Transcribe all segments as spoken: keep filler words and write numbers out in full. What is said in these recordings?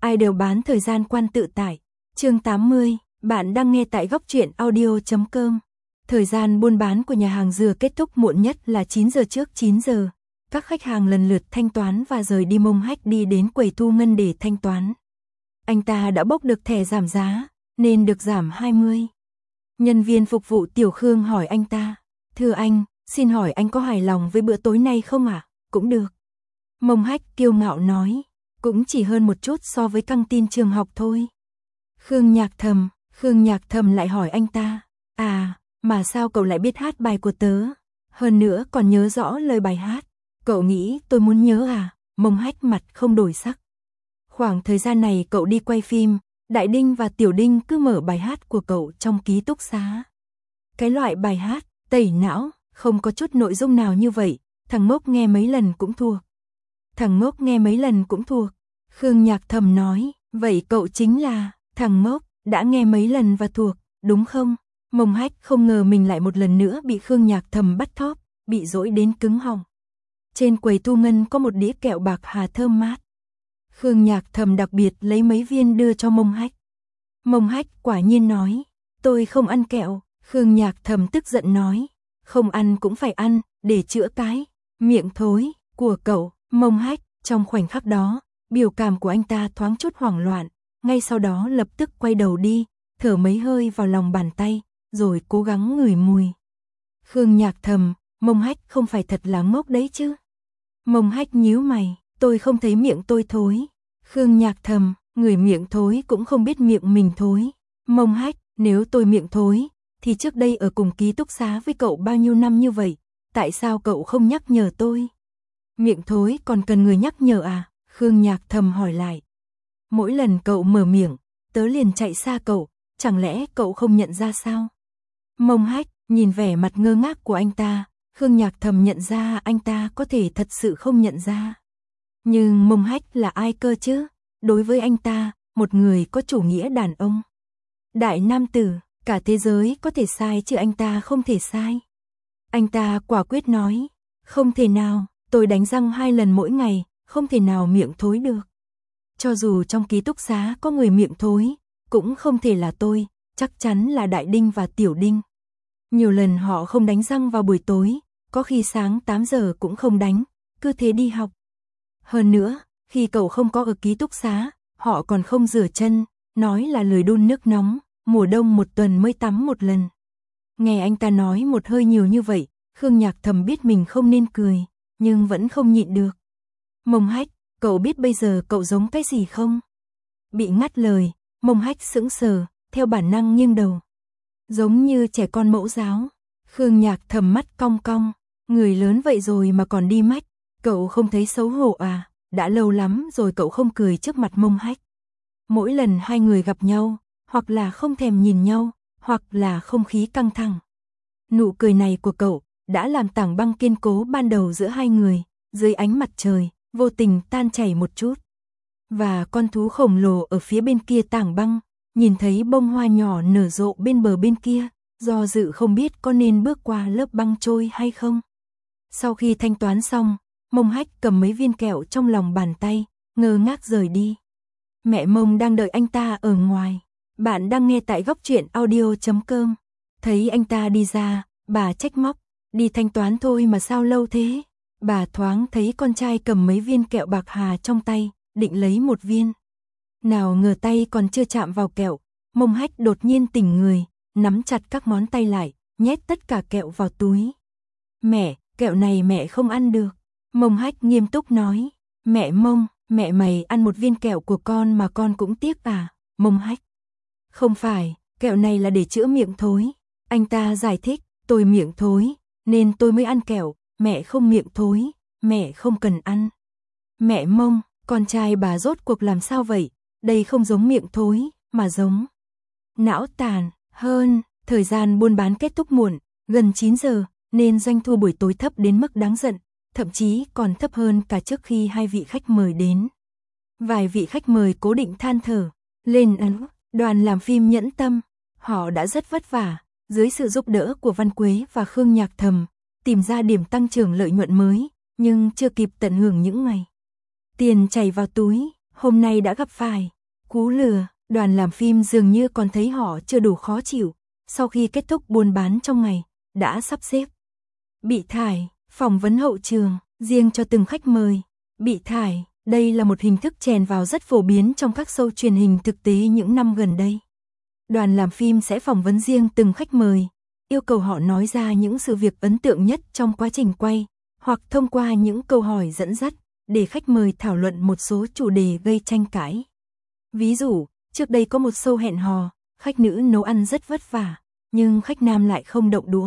ai đều bán thời gian quan tự tại. Chương tám mươi, bạn đang nghe tại góc truyện audio chấm com. Thời gian buôn bán của nhà hàng dừa kết thúc muộn nhất là chín giờ trước chín giờ. Các khách hàng lần lượt thanh toán và rời đi. Mông Hách đi đến quầy thu ngân để thanh toán. Anh ta đã bốc được thẻ giảm giá, nên được giảm hai mươi. Nhân viên phục vụ Tiểu Khương hỏi anh ta, thưa anh, xin hỏi anh có hài lòng với bữa tối nay không ạ? À? Cũng được. Mông Hách kiêu ngạo nói, cũng chỉ hơn một chút so với căng tin trường học thôi. Khương Nhạc Thầm, Khương Nhạc Thầm lại hỏi anh ta, à, mà sao cậu lại biết hát bài của tớ? Hơn nữa còn nhớ rõ lời bài hát. Cậu nghĩ tôi muốn nhớ à? Mông Hách mặt không đổi sắc. Khoảng thời gian này cậu đi quay phim, Đại Đinh và Tiểu Đinh cứ mở bài hát của cậu trong ký túc xá. Cái loại bài hát tẩy não, không có chút nội dung nào như vậy, thằng Ngốc nghe mấy lần cũng thuộc. Thằng Ngốc nghe mấy lần cũng thuộc. Khương Nhạc Thầm nói, vậy cậu chính là thằng Ngốc, đã nghe mấy lần và thuộc, đúng không? Mông Hách không ngờ mình lại một lần nữa bị Khương Nhạc Thầm bắt thóp, bị dỗi đến cứng họng. Trên quầy thu ngân có một đĩa kẹo bạc hà thơm mát. Khương Nhạc Thầm đặc biệt lấy mấy viên đưa cho Mông Hách. Mông Hách quả nhiên nói, tôi không ăn kẹo. Khương Nhạc Thầm tức giận nói, không ăn cũng phải ăn, để chữa cái miệng thối của cậu. Mông Hách, trong khoảnh khắc đó, biểu cảm của anh ta thoáng chút hoảng loạn, ngay sau đó lập tức quay đầu đi, thở mấy hơi vào lòng bàn tay, rồi cố gắng ngửi mùi. Khương Nhạc Thầm, Mông Hách không phải thật là ngốc đấy chứ? Mông Hách nhíu mày, tôi không thấy miệng tôi thối. Khương Nhạc Thầm, người miệng thối cũng không biết miệng mình thối. Mông Hách, nếu tôi miệng thối, thì trước đây ở cùng ký túc xá với cậu bao nhiêu năm như vậy, tại sao cậu không nhắc nhở tôi? Miệng thối còn cần người nhắc nhở à? Khương Nhạc Thầm hỏi lại. Mỗi lần cậu mở miệng, tớ liền chạy xa cậu, chẳng lẽ cậu không nhận ra sao? Mông Hách, nhìn vẻ mặt ngơ ngác của anh ta, Khương Nhạc Thầm nhận ra anh ta có thể thật sự không nhận ra. Nhưng Mông Hách là ai cơ chứ? Đối với anh ta, một người có chủ nghĩa đàn ông. Đại nam tử, cả thế giới có thể sai chứ anh ta không thể sai. Anh ta quả quyết nói, không thể nào, tôi đánh răng hai lần mỗi ngày, không thể nào miệng thối được. Cho dù trong ký túc xá có người miệng thối, cũng không thể là tôi, chắc chắn là Đại Đinh và Tiểu Đinh. Nhiều lần họ không đánh răng vào buổi tối, có khi sáng tám giờ cũng không đánh, cứ thế đi học. Hơn nữa, khi cậu không có ở ký túc xá, họ còn không rửa chân, nói là lười đun nước nóng, mùa đông một tuần mới tắm một lần. Nghe anh ta nói một hơi nhiều như vậy, Khương Nhạc Thầm biết mình không nên cười, nhưng vẫn không nhịn được. Mông Hách, cậu biết bây giờ cậu giống cái gì không? Bị ngắt lời, Mông Hách sững sờ, theo bản năng nghiêng đầu. Giống như trẻ con mẫu giáo. Khương Nhạc Thầm mắt cong cong, người lớn vậy rồi mà còn đi mách, cậu không thấy xấu hổ à? Đã lâu lắm rồi cậu không cười trước mặt Mông Hách. Mỗi lần hai người gặp nhau, hoặc là không thèm nhìn nhau, hoặc là không khí căng thẳng. Nụ cười này của cậu đã làm tảng băng kiên cố ban đầu giữa hai người, dưới ánh mặt trời, vô tình tan chảy một chút. Và con thú khổng lồ ở phía bên kia tảng băng, nhìn thấy bông hoa nhỏ nở rộ bên bờ bên kia, do dự không biết có nên bước qua lớp băng trôi hay không. Sau khi thanh toán xong, Mông Hách cầm mấy viên kẹo trong lòng bàn tay, ngơ ngác rời đi. Mẹ Mông đang đợi anh ta ở ngoài. Bạn đang nghe tại góc truyện audio chấm com. Thấy anh ta đi ra, bà trách móc, đi thanh toán thôi mà sao lâu thế? Bà thoáng thấy con trai cầm mấy viên kẹo bạc hà trong tay, định lấy một viên. Nào ngờ tay còn chưa chạm vào kẹo, Mông Hách đột nhiên tỉnh người, nắm chặt các ngón tay lại, nhét tất cả kẹo vào túi. Mẹ, kẹo này mẹ không ăn được. Mông Hách nghiêm túc nói, mẹ Mông, mẹ mày ăn một viên kẹo của con mà con cũng tiếc à? Mông Hách, không phải, kẹo này là để chữa miệng thối. Anh ta giải thích, tôi miệng thối, nên tôi mới ăn kẹo, mẹ không miệng thối, mẹ không cần ăn. Mẹ Mông, con trai bà rốt cuộc làm sao vậy? Đây không giống miệng thối, mà giống não tàn. Hơn, thời gian buôn bán kết thúc muộn, gần chín giờ, nên doanh thu buổi tối thấp đến mức đáng giận, thậm chí còn thấp hơn cả trước khi hai vị khách mời đến. Vài vị khách mời cố định than thở, lên ấn, đoàn làm phim Nhẫn Tâm, họ đã rất vất vả, dưới sự giúp đỡ của Văn Quế và Khương Nhạc Thầm, tìm ra điểm tăng trưởng lợi nhuận mới, nhưng chưa kịp tận hưởng những ngày tiền chảy vào túi. hôm nay đã gặp phải cú lừa. Đoàn làm phim dường như còn thấy họ chưa đủ khó chịu, sau khi kết thúc buôn bán trong ngày, đã sắp xếp bị thải, phỏng vấn hậu trường, riêng cho từng khách mời. Bị thải, đây là một hình thức chèn vào rất phổ biến trong các show truyền hình thực tế những năm gần đây. Đoàn làm phim sẽ phỏng vấn riêng từng khách mời, yêu cầu họ nói ra những sự việc ấn tượng nhất trong quá trình quay, hoặc thông qua những câu hỏi dẫn dắt, để khách mời thảo luận một số chủ đề gây tranh cãi. Ví dụ, trước đây có một show hẹn hò, khách nữ nấu ăn rất vất vả, nhưng khách nam lại không động đũa.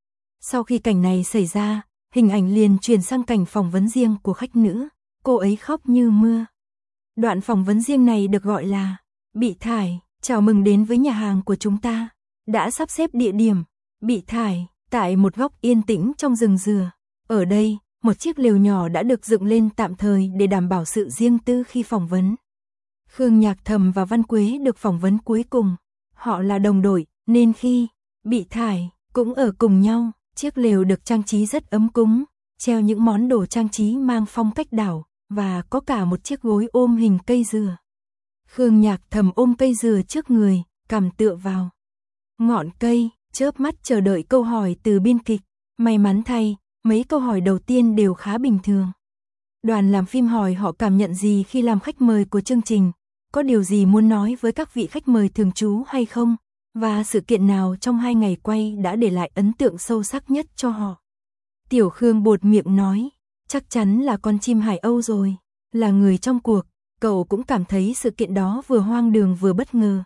Sau khi cảnh này xảy ra, hình ảnh liền chuyển sang cảnh phỏng vấn riêng của khách nữ, cô ấy khóc như mưa. Đoạn phỏng vấn riêng này được gọi là bị thải. Chào mừng đến với nhà hàng của chúng ta. Đã sắp xếp địa điểm bị thải tại một góc yên tĩnh trong rừng dừa. Ở đây, một chiếc lều nhỏ đã được dựng lên tạm thời để đảm bảo sự riêng tư khi phỏng vấn. Khương Nhạc Thầm và Văn Quế được phỏng vấn cuối cùng. Họ là đồng đội, nên khi bị thải cũng ở cùng nhau. Chiếc lều được trang trí rất ấm cúng, treo những món đồ trang trí mang phong cách đảo, và có cả một chiếc gối ôm hình cây dừa. Khương Nhạc Thầm ôm cây dừa trước người, cằm tựa vào ngọn cây, chớp mắt chờ đợi câu hỏi từ biên kịch. May mắn thay, mấy câu hỏi đầu tiên đều khá bình thường. Đoàn làm phim hỏi họ cảm nhận gì khi làm khách mời của chương trình, có điều gì muốn nói với các vị khách mời thường trú hay không, và sự kiện nào trong hai ngày quay đã để lại ấn tượng sâu sắc nhất cho họ. Tiểu Khương buột miệng nói, chắc chắn là con chim Hải Âu rồi, là người trong cuộc, cậu cũng cảm thấy sự kiện đó vừa hoang đường vừa bất ngờ.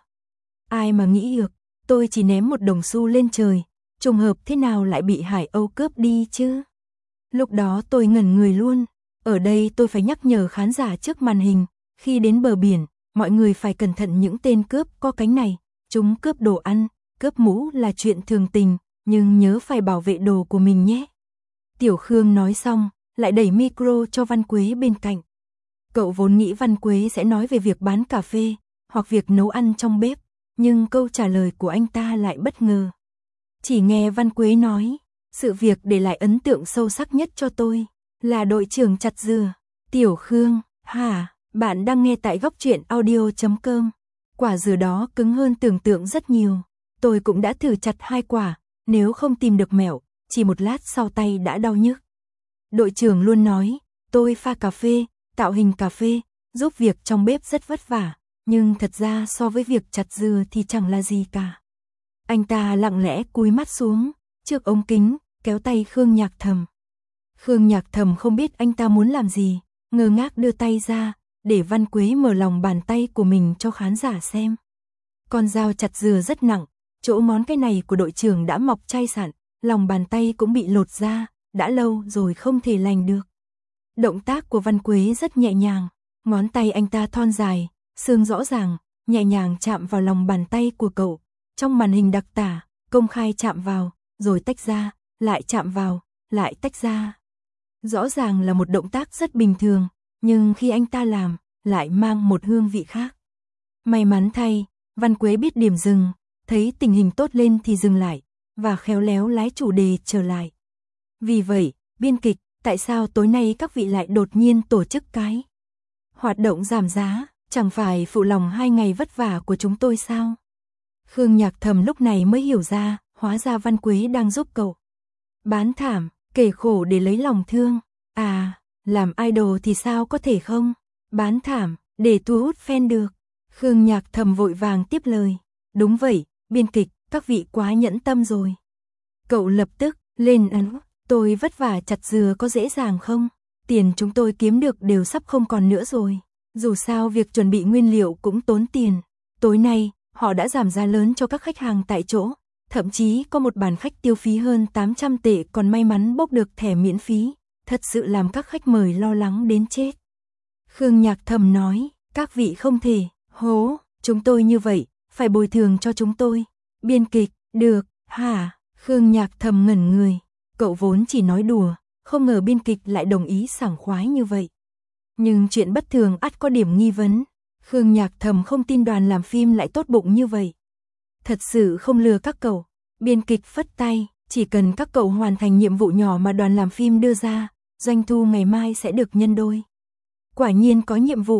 Ai mà nghĩ được, tôi chỉ ném một đồng xu lên trời, trùng hợp thế nào lại bị Hải Âu cướp đi chứ? Lúc đó tôi ngẩn người luôn, ở đây tôi phải nhắc nhở khán giả trước màn hình, khi đến bờ biển, mọi người phải cẩn thận những tên cướp có cánh này, chúng cướp đồ ăn, cướp mũ là chuyện thường tình, nhưng nhớ phải bảo vệ đồ của mình nhé. Tiểu Khương nói xong, lại đẩy micro cho Văn Quế bên cạnh. Cậu vốn nghĩ Văn Quế sẽ nói về việc bán cà phê, hoặc việc nấu ăn trong bếp, nhưng câu trả lời của anh ta lại bất ngờ. Chỉ nghe Văn Quế nói, sự việc để lại ấn tượng sâu sắc nhất cho tôi, là đội trưởng chặt dừa. Tiểu Khương, hả, bạn đang nghe tại góc truyện audio chấm com. Quả dừa đó cứng hơn tưởng tượng rất nhiều. Tôi cũng đã thử chặt hai quả, nếu không tìm được mẹo, chỉ một lát sau tay đã đau nhức. Đội trưởng luôn nói, tôi pha cà phê, tạo hình cà phê, giúp việc trong bếp rất vất vả, nhưng thật ra so với việc chặt dừa thì chẳng là gì cả. Anh ta lặng lẽ cúi mắt xuống, trước ống kính, kéo tay Khương Nhạc Thầm. Khương Nhạc Thầm không biết anh ta muốn làm gì, ngơ ngác đưa tay ra, để Văn Quế mở lòng bàn tay của mình cho khán giả xem. Con dao chặt dừa rất nặng, chỗ ngón cái này của đội trưởng đã mọc chai sạn, lòng bàn tay cũng bị lột ra, đã lâu rồi không thể lành được. Động tác của Văn Quế rất nhẹ nhàng, ngón tay anh ta thon dài, xương rõ ràng, nhẹ nhàng chạm vào lòng bàn tay của cậu. Trong màn hình đặc tả, công khai chạm vào, rồi tách ra, lại chạm vào, lại tách ra. Rõ ràng là một động tác rất bình thường, nhưng khi anh ta làm, lại mang một hương vị khác. May mắn thay, Văn Quế biết điểm dừng, thấy tình hình tốt lên thì dừng lại, và khéo léo lái chủ đề trở lại. Vì vậy, biên kịch, tại sao tối nay các vị lại đột nhiên tổ chức cái hoạt động giảm giá, chẳng phải phụ lòng hai ngày vất vả của chúng tôi sao? Khương Nhạc Thầm lúc này mới hiểu ra, hóa ra Văn Quế đang giúp cậu bán thảm, kể khổ để lấy lòng thương. À, làm idol thì sao có thể không? Bán thảm, để thu hút fan được. Khương Nhạc Thầm vội vàng tiếp lời. Đúng vậy, biên kịch, các vị quá nhẫn tâm rồi. Cậu lập tức lên án, tôi vất vả chặt dừa có dễ dàng không? Tiền chúng tôi kiếm được đều sắp không còn nữa rồi. Dù sao việc chuẩn bị nguyên liệu cũng tốn tiền. Tối nay, họ đã giảm giá lớn cho các khách hàng tại chỗ. Thậm chí có một bàn khách tiêu phí hơn tám trăm tệ còn may mắn bốc được thẻ miễn phí. Thật sự làm các khách mời lo lắng đến chết. Khương Nhạc Thầm nói, các vị không thể hố chúng tôi như vậy, phải bồi thường cho chúng tôi. Biên kịch, được, hả? Khương Nhạc Thầm ngẩn người. Cậu vốn chỉ nói đùa, không ngờ biên kịch lại đồng ý sảng khoái như vậy. Nhưng chuyện bất thường ắt có điểm nghi vấn. Khương Nhạc Thầm không tin đoàn làm phim lại tốt bụng như vậy. Thật sự không lừa các cậu. Biên kịch phất tay, chỉ cần các cậu hoàn thành nhiệm vụ nhỏ mà đoàn làm phim đưa ra, doanh thu ngày mai sẽ được nhân đôi. Quả nhiên có nhiệm vụ,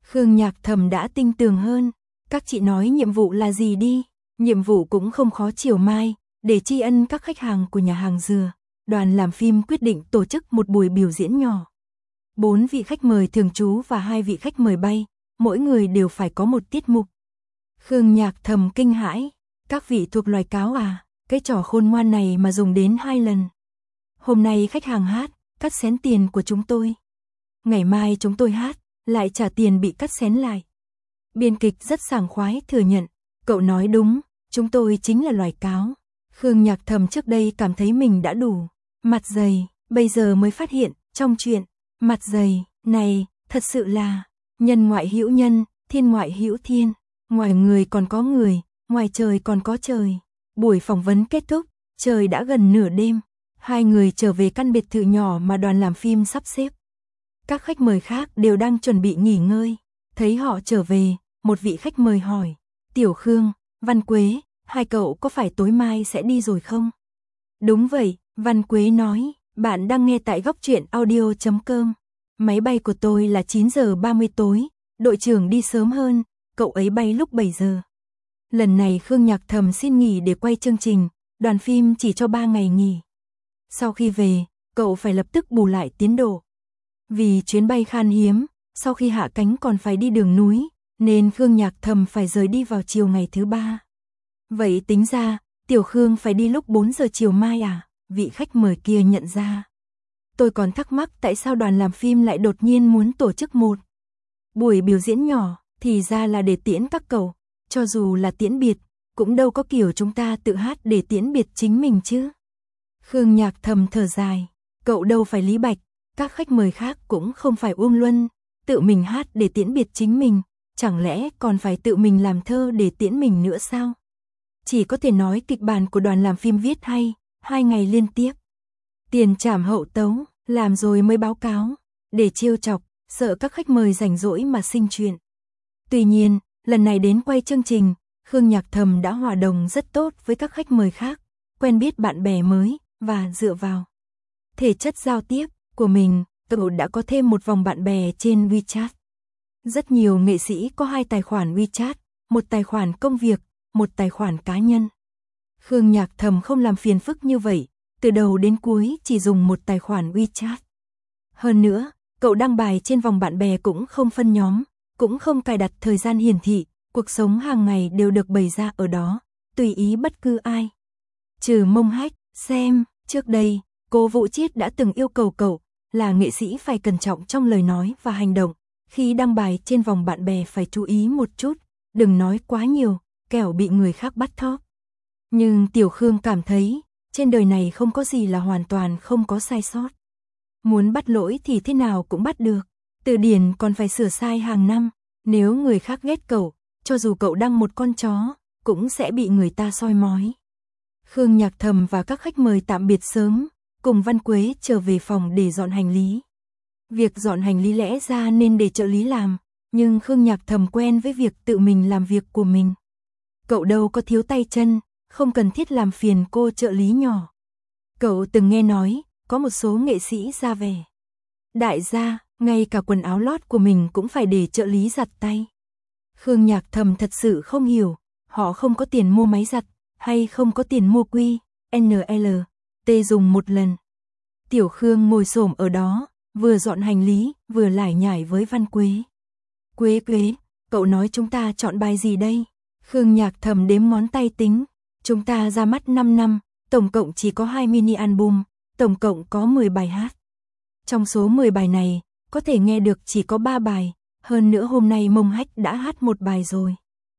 Khương Nhạc Thầm đã tinh tường hơn. Các chị nói nhiệm vụ là gì đi? Nhiệm vụ cũng không khó, chiều mai, để tri ân các khách hàng của nhà hàng dừa, đoàn làm phim quyết định tổ chức một buổi biểu diễn nhỏ. Bốn vị khách mời thường trú và hai vị khách mời bay, mỗi người đều phải có một tiết mục. Khương Nhạc Thầm kinh hãi, các vị thuộc loài cáo à, cái trò khôn ngoan này mà dùng đến hai lần. Hôm nay khách hàng hát, cắt xén tiền của chúng tôi. Ngày mai chúng tôi hát, lại trả tiền bị cắt xén lại. Biên kịch rất sảng khoái thừa nhận, cậu nói đúng, chúng tôi chính là loài cáo. Khương Nhạc Thầm trước đây cảm thấy mình đã đủ mặt dày, bây giờ mới phát hiện, trong chuyện mặt dày này, thật sự là nhân ngoại hữu nhân, thiên ngoại hữu thiên, ngoài người còn có người, ngoài trời còn có trời. Buổi phỏng vấn kết thúc, trời đã gần nửa đêm, hai người trở về căn biệt thự nhỏ mà đoàn làm phim sắp xếp. Các khách mời khác đều đang chuẩn bị nghỉ ngơi, thấy họ trở về, một vị khách mời hỏi, Tiểu Khương, Văn Quế, hai cậu có phải tối mai sẽ đi rồi không? Đúng vậy, Văn Quế nói, bạn đang nghe tại góc truyện audio chấm com. Máy bay của tôi là chín giờ ba mươi tối, đội trưởng đi sớm hơn, cậu ấy bay lúc bảy giờ. Lần này Khương Nhạc Thầm xin nghỉ để quay chương trình, đoàn phim chỉ cho ba ngày nghỉ. Sau khi về, cậu phải lập tức bù lại tiến độ. Vì chuyến bay khan hiếm, sau khi hạ cánh còn phải đi đường núi, nên Khương Nhạc Thầm phải rời đi vào chiều ngày thứ ba. Vậy tính ra, Tiểu Khương phải đi lúc bốn giờ chiều mai à? Vị khách mời kia nhận ra. Tôi còn thắc mắc tại sao đoàn làm phim lại đột nhiên muốn tổ chức một buổi biểu diễn nhỏ, thì ra là để tiễn các cậu, cho dù là tiễn biệt, cũng đâu có kiểu chúng ta tự hát để tiễn biệt chính mình chứ. Khương Nhạc Thầm thở dài, cậu đâu phải Lý Bạch, các khách mời khác cũng không phải Uông Luân, tự mình hát để tiễn biệt chính mình, chẳng lẽ còn phải tự mình làm thơ để tiễn mình nữa sao? Chỉ có thể nói kịch bản của đoàn làm phim viết hay, hai ngày liên tiếp. Tiền trảm hậu tấu, làm rồi mới báo cáo, để trêu chọc, sợ các khách mời rảnh rỗi mà sinh chuyện. Tuy nhiên, lần này đến quay chương trình, Khương Nhạc Thầm đã hòa đồng rất tốt với các khách mời khác, quen biết bạn bè mới, và dựa vào thể chất giao tiếp của mình, cậu đã có thêm một vòng bạn bè trên WeChat. Rất nhiều nghệ sĩ có hai tài khoản WeChat, một tài khoản công việc, một tài khoản cá nhân. Khương Nhạc Thầm không làm phiền phức như vậy, từ đầu đến cuối chỉ dùng một tài khoản WeChat. Hơn nữa, cậu đăng bài trên vòng bạn bè cũng không phân nhóm, cũng không cài đặt thời gian hiển thị, cuộc sống hàng ngày đều được bày ra ở đó, tùy ý bất cứ ai. Trừ Mông Hách, xem, trước đây, cô Vũ Chiết đã từng yêu cầu cậu, là nghệ sĩ phải cẩn trọng trong lời nói và hành động, khi đăng bài trên vòng bạn bè phải chú ý một chút, đừng nói quá nhiều, kẻo bị người khác bắt thóp. Nhưng Tiểu Khương cảm thấy, trên đời này không có gì là hoàn toàn không có sai sót. Muốn bắt lỗi thì thế nào cũng bắt được, từ điển còn phải sửa sai hàng năm, nếu người khác ghét cậu, cho dù cậu đăng một con chó, cũng sẽ bị người ta soi mói. Khương Nhạc Thầm và các khách mời tạm biệt sớm, cùng Văn Quế trở về phòng để dọn hành lý. Việc dọn hành lý lẽ ra nên để trợ lý làm, nhưng Khương Nhạc Thầm quen với việc tự mình làm việc của mình. Cậu đâu có thiếu tay chân, không cần thiết làm phiền cô trợ lý nhỏ. Cậu từng nghe nói, có một số nghệ sĩ ra vẻ đại gia, ngay cả quần áo lót của mình cũng phải để trợ lý giặt tay. Khương Nhạc Thầm thật sự không hiểu, họ không có tiền mua máy giặt, hay không có tiền mua quy, en lờ, tê dùng một lần. Tiểu Khương ngồi xổm ở đó, vừa dọn hành lý, vừa lải nhải với Văn Quế. Quế Quế, cậu nói chúng ta chọn bài gì đây? Khương Nhạc Thầm đếm ngón tay tính, chúng ta ra mắt năm năm, tổng cộng chỉ có hai mini album, tổng cộng có mười bài hát. Trong số mười bài này, có thể nghe được chỉ có ba bài, hơn nữa hôm nay Mông Hách đã hát một bài rồi.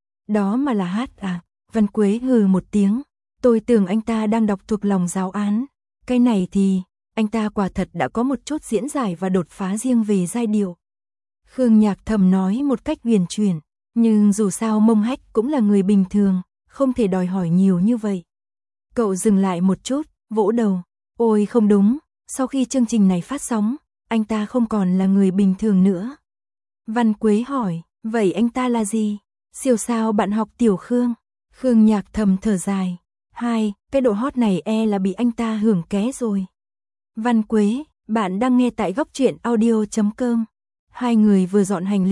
Đó mà là hát à? Văn Quế hừ một tiếng, tôi tưởng anh ta đang đọc thuộc lòng giáo án. Cái này thì, anh ta quả thật đã có một chút diễn giải và đột phá riêng về giai điệu. Khương Nhạc Thầm nói một cách huyền chuyển, nhưng dù sao Mông Hách cũng là người bình thường, không thể đòi hỏi nhiều như vậy. Cậu dừng lại một chút, vỗ đầu, ôi không đúng, sau khi chương trình này phát sóng, anh ta không còn là người bình thường nữa. Văn Quế hỏi, vậy anh ta là gì? Siêu sao bạn học Tiểu Khương? Khương Nhạc Thầm thở dài, hai, cái độ hot này e là bị anh ta hưởng ké rồi. Văn Quế, bạn đang nghe tại góc truyện audio chấm com. Hai người vừa dọn hành lý,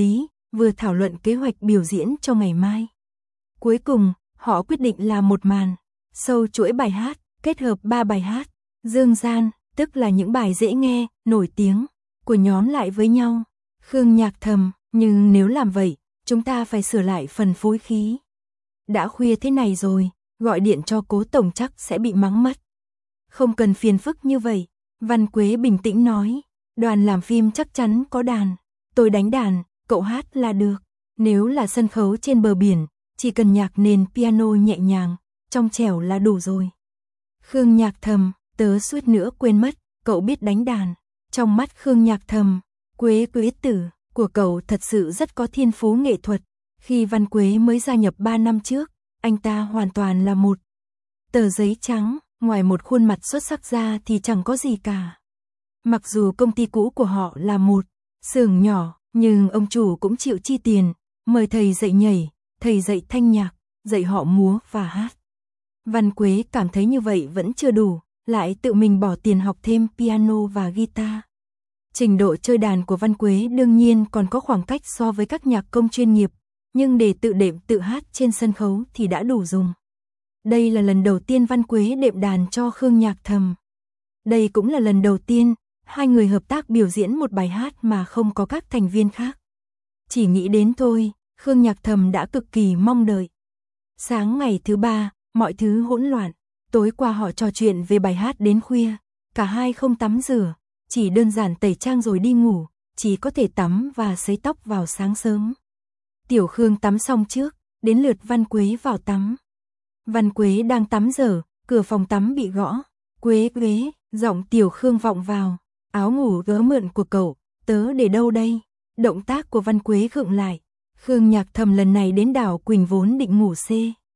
vừa thảo luận kế hoạch biểu diễn cho ngày mai. Cuối cùng, họ quyết định làm một màn show chuỗi bài hát, kết hợp ba bài hát dương gian, tức là những bài dễ nghe, nổi tiếng của nhóm lại với nhau. Khương Nhạc thầm, nhưng nếu làm vậy, chúng ta phải sửa lại phần phối khí. Đã khuya thế này rồi, gọi điện cho Cố tổng chắc sẽ bị mắng mất. Không cần phiền phức như vậy, Văn Quế bình tĩnh nói, đoàn làm phim chắc chắn có đàn, tôi đánh đàn, cậu hát là được. Nếu là sân khấu trên bờ biển, chỉ cần nhạc nền piano nhẹ nhàng, trong trẻo là đủ rồi. Khương Nhạc thầm, tớ suýt nữa quên mất, cậu biết đánh đàn. Trong mắt Khương Nhạc thầm, Quế Quế tử của cậu thật sự rất có thiên phú nghệ thuật. Khi Văn Quế mới gia nhập ba năm trước, anh ta hoàn toàn là một tờ giấy trắng, ngoài một khuôn mặt xuất sắc ra thì chẳng có gì cả. Mặc dù công ty cũ của họ là một xưởng nhỏ, nhưng ông chủ cũng chịu chi tiền, mời thầy dạy nhảy, thầy dạy thanh nhạc, dạy họ múa và hát. Văn Quế cảm thấy như vậy vẫn chưa đủ, lại tự mình bỏ tiền học thêm piano và guitar. Trình độ chơi đàn của Văn Quế đương nhiên còn có khoảng cách so với các nhạc công chuyên nghiệp, nhưng để tự đệm tự hát trên sân khấu thì đã đủ dùng. Đây là lần đầu tiên Văn Quế đệm đàn cho Khương Nhạc thầm. Đây cũng là lần đầu tiên hai người hợp tác biểu diễn một bài hát mà không có các thành viên khác. Chỉ nghĩ đến thôi, Khương Nhạc thầm đã cực kỳ mong đợi. Sáng ngày thứ ba, mọi thứ hỗn loạn. Tối qua họ trò chuyện về bài hát đến khuya. Cả hai không tắm rửa, chỉ đơn giản tẩy trang rồi đi ngủ, chỉ có thể tắm và sấy tóc vào sáng sớm. Tiểu Khương tắm xong trước, đến lượt Văn Quế vào tắm. Văn Quế đang tắm giờ, cửa phòng tắm bị gõ. Quế Quế, giọng Tiểu Khương vọng vào. Áo ngủ gỡ mượn của cậu, tớ để đâu đây? Động tác của Văn Quế khựng lại. Khương Nhạc thầm lần này đến đảo Quỳnh vốn định ngủ C.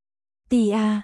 T A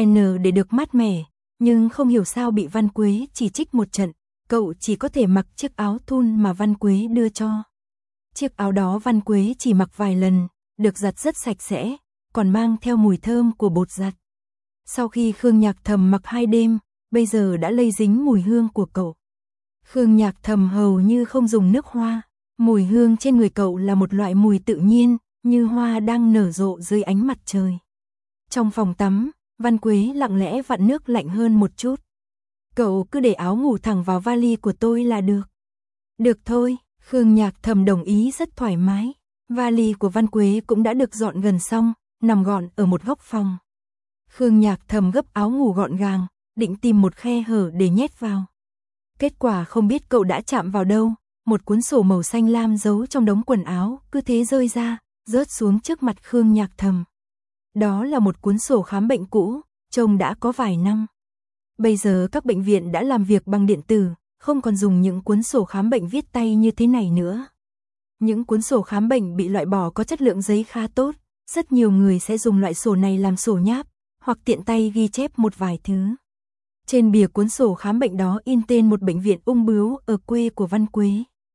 N để được mát mẻ, nhưng không hiểu sao bị Văn Quế chỉ trích một trận. Cậu chỉ có thể mặc chiếc áo thun mà Văn Quế đưa cho. Chiếc áo đó Văn Quế chỉ mặc vài lần, được giặt rất sạch sẽ, còn mang theo mùi thơm của bột giặt. Sau khi Khương Nhạc thầm mặc hai đêm, bây giờ đã lây dính mùi hương của cậu. Khương Nhạc thầm hầu như không dùng nước hoa, mùi hương trên người cậu là một loại mùi tự nhiên, như hoa đang nở rộ dưới ánh mặt trời. Trong phòng tắm, Văn Quế lặng lẽ vặn nước lạnh hơn một chút. Cậu cứ để áo ngủ thẳng vào vali của tôi là được. Được thôi, Khương Nhạc thầm đồng ý rất thoải mái. Vali của Văn Quế cũng đã được dọn gần xong, nằm gọn ở một góc phòng. Khương Nhạc thầm gấp áo ngủ gọn gàng, định tìm một khe hở để nhét vào. Kết quả không biết cậu đã chạm vào đâu, một cuốn sổ màu xanh lam giấu trong đống quần áo, cứ thế rơi ra, rớt xuống trước mặt Khương Nhạc thầm. Đó là một cuốn sổ khám bệnh cũ, trông đã có vài năm. Bây giờ các bệnh viện đã làm việc bằng điện tử, không còn dùng những cuốn sổ khám bệnh viết tay như thế này nữa. Những cuốn sổ khám bệnh bị loại bỏ có chất lượng giấy khá tốt, rất nhiều người sẽ dùng loại sổ này làm sổ nháp, hoặc tiện tay ghi chép một vài thứ. Trên bìa cuốn sổ khám bệnh đó in tên một bệnh viện ung bướu ở quê của Văn Quế.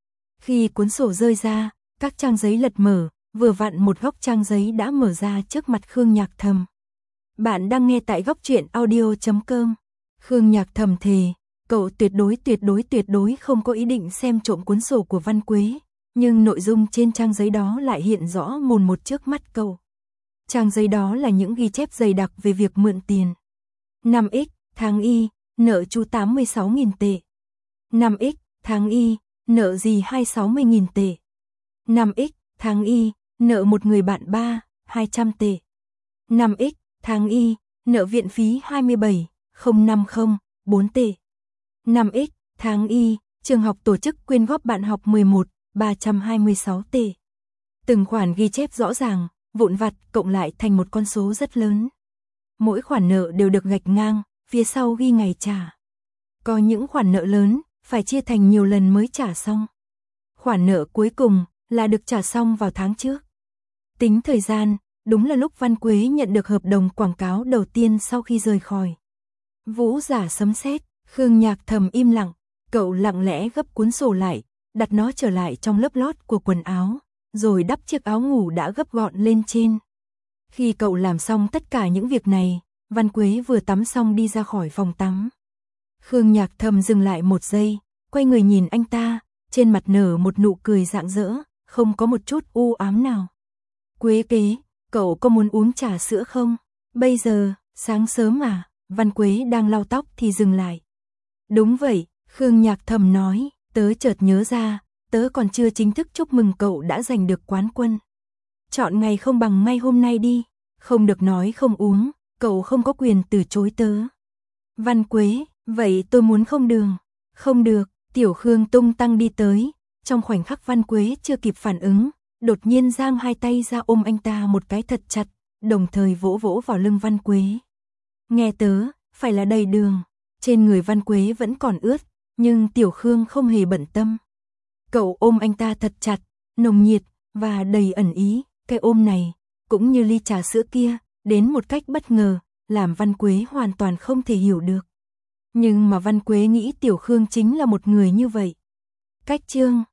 Khi cuốn sổ rơi ra, các trang giấy lật mở, vừa vặn một góc trang giấy đã mở ra trước mặt Khương Nhạc thầm. Bạn đang nghe tại góc truyện audio chấm com. Khương Nhạc thầm thề, cậu tuyệt đối tuyệt đối tuyệt đối không có ý định xem trộm cuốn sổ của Văn Quế, nhưng nội dung trên trang giấy đó lại hiện rõ mồn một trước mắt cậu. Trang giấy đó là những ghi chép dày đặc về việc mượn tiền. năm x tháng Y, nợ chú tám mươi sáu nghìn tệ. năm x tháng Y, nợ gì hai sáu mươi nghìn tệ. năm x tháng Y, nợ một người bạn ba, hai trăm tệ. năm x tháng Y, nợ viện phí hai mươi bảy, không năm không, bốn tệ. năm x tháng Y, trường học tổ chức quyên góp bạn học mười một, ba trăm hai mươi sáu tệ. Từng khoản ghi chép rõ ràng, vụn vặt cộng lại thành một con số rất lớn. Mỗi khoản nợ đều được gạch ngang, phía sau ghi ngày trả. Có những khoản nợ lớn, phải chia thành nhiều lần mới trả xong. Khoản nợ cuối cùng là được trả xong vào tháng trước. Tính thời gian, đúng là lúc Văn Quế nhận được hợp đồng quảng cáo đầu tiên sau khi rời khỏi Vũ Giả Sấm Sét. Khương Nhạc thầm im lặng, cậu lặng lẽ gấp cuốn sổ lại, đặt nó trở lại trong lớp lót của quần áo, rồi đắp chiếc áo ngủ đã gấp gọn lên trên. Khi cậu làm xong tất cả những việc này, Văn Quế vừa tắm xong đi ra khỏi phòng tắm. Khương Nhạc thầm dừng lại một giây, quay người nhìn anh ta, trên mặt nở một nụ cười rạng rỡ, không có một chút u ám nào. Quế kế, cậu có muốn uống trà sữa không? Bây giờ, sáng sớm à? Văn Quế đang lau tóc thì dừng lại. Đúng vậy, Khương Nhạc thầm nói, tớ chợt nhớ ra, tớ còn chưa chính thức chúc mừng cậu đã giành được quán quân. Chọn ngày không bằng ngay hôm nay đi, không được nói không uống, cậu không có quyền từ chối tớ. Văn Quế, vậy tôi muốn không đường. Không được, Tiểu Khương tung tăng đi tới, trong khoảnh khắc Văn Quế chưa kịp phản ứng, đột nhiên giang hai tay ra ôm anh ta một cái thật chặt, đồng thời vỗ vỗ vào lưng Văn Quế. Nghe tớ, phải là đầy đường, trên người Văn Quế vẫn còn ướt, nhưng Tiểu Khương không hề bận tâm. Cậu ôm anh ta thật chặt, nồng nhiệt, và đầy ẩn ý, cái ôm này, cũng như ly trà sữa kia, đến một cách bất ngờ, làm Văn Quế hoàn toàn không thể hiểu được. Nhưng mà Văn Quế nghĩ Tiểu Khương chính là một người như vậy. Cách chương